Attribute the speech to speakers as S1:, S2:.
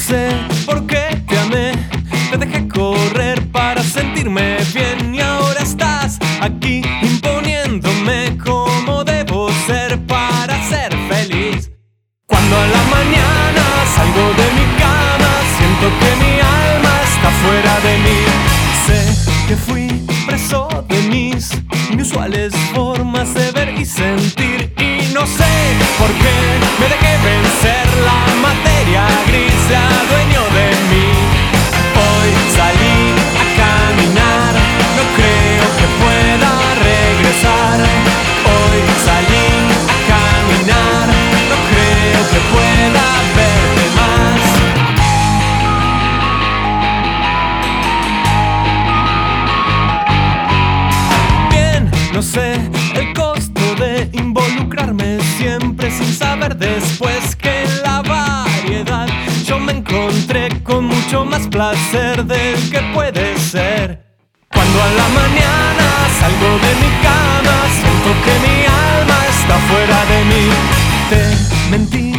S1: sé por qué te amé, te dejé correr para sentirme bien y ahora estás aquí imponiéndome cómo debo ser para ser feliz. Cuando a la mañana salgo de mi cama, siento que mi alma está fuera de mí. Sé que fui preso de mis inusuales formas de ver y sentir, y no sé por qué me dejé vencer. La materia gris se adueñó de mí. Hoy salí a caminar, no creo que pueda regresar. Hoy salí a caminar, no creo que pueda verte más. Bien, no sé el costo de involucrarme siempre sin saber después que en la variedad yo me encontré con mucho más placer del que puede ser. Cuando a la mañana salgo de mi cama, siento que mi alma está fuera de mí. Te mentí